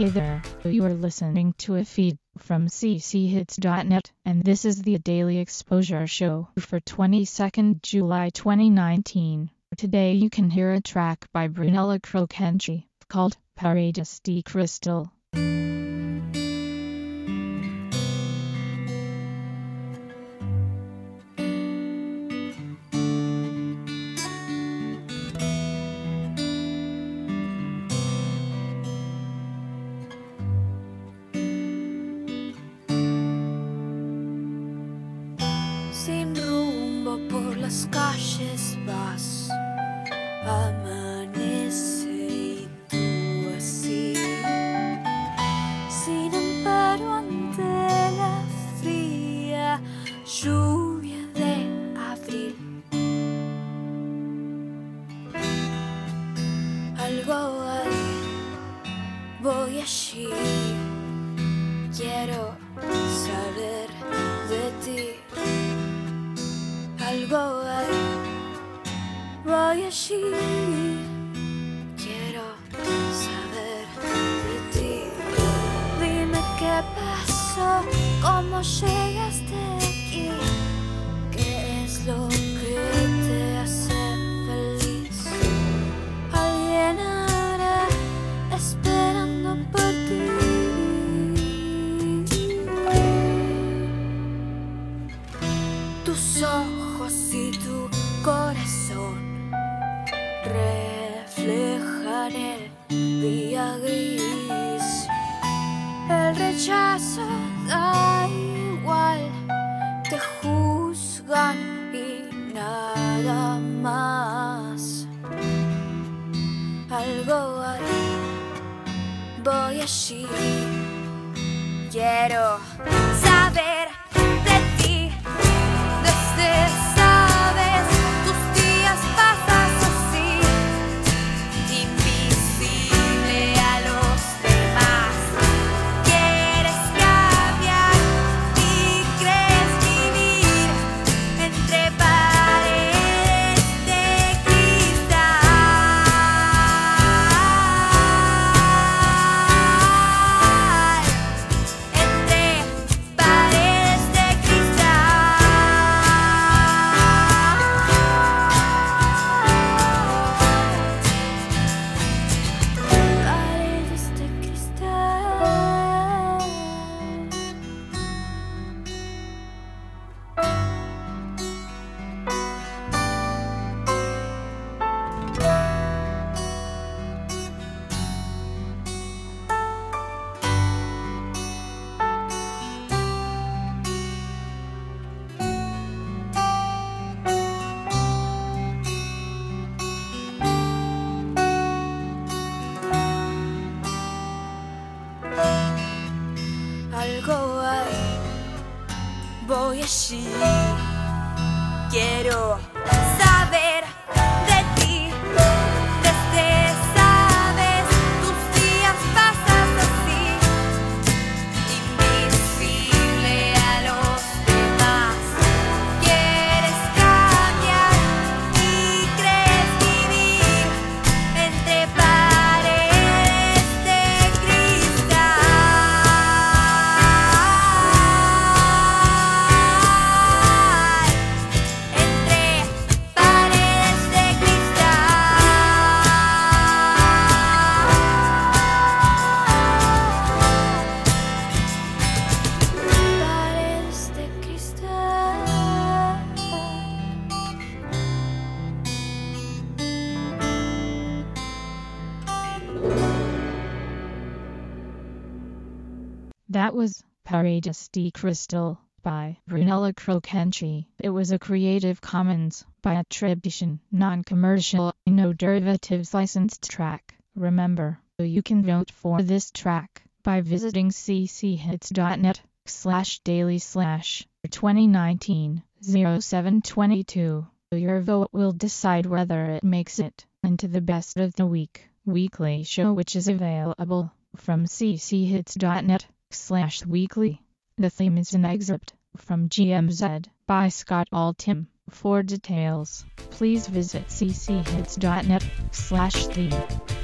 Hey there, you are listening to a feed from cchits.net, and this is the Daily Exposure Show for 22nd July 2019. Today you can hear a track by Brunello Crocenci called Paredes de Cristal. Sin rumbo por las calles vas, amanece y tú así, sin amparo ante la fría lluvia de abril. Algo hay, voy allí, quiero saber de ti. Algo hay, voy allí, quiero saber de ti. Dime qué pasó, cómo llegaste aquí, qué es lo que te hace feliz. Alguien hará esperando por ti. Tus ojos y tu corazón reflejan el día gris. El rechazo da igual, te juzgan y nada más. Algo hay, voy allí, quiero saber de ti. Sabes, tus días pasas así, invisible a los demás. Quieres cambiar y crees vivir entre paredes de cristal. Entre paredes de cristal. Paredes de cristal. Algo hay, voy allí, quiero saber de ti. Desde sabes, tus días pasas así, invisible a los demás. Quieres cambiar y crees vivir entre paredes de cristal. Entre paredes de cristal. Paredes de cristal. That was Paredes de Cristal by Brunello Crocenci. It was a Creative Commons by attribution, non-commercial, no derivatives licensed track. Remember, you can vote for this track by visiting cchits.net/daily/2019-0722. Your vote will decide whether it makes it into the Best of the Week weekly show, which is available from cchits.net/weekly. The theme is an excerpt from GMZ by Scott Altham. For details, please visit cchits.net/theme.